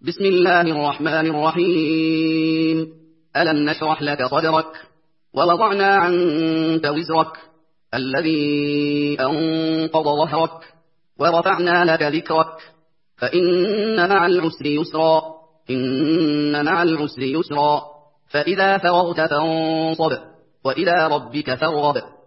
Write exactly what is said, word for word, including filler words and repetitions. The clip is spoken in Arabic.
بسم الله الرحمن الرحيم. ألم نشرح لك صدرك ووضعنا عنك وزرك الذي أنقض ظهرك ورفعنا لك ذكرك فإن مع العسر يسرا إن مع العسر يسرا فإذا فرغت فانصب وإلى ربك فارغب.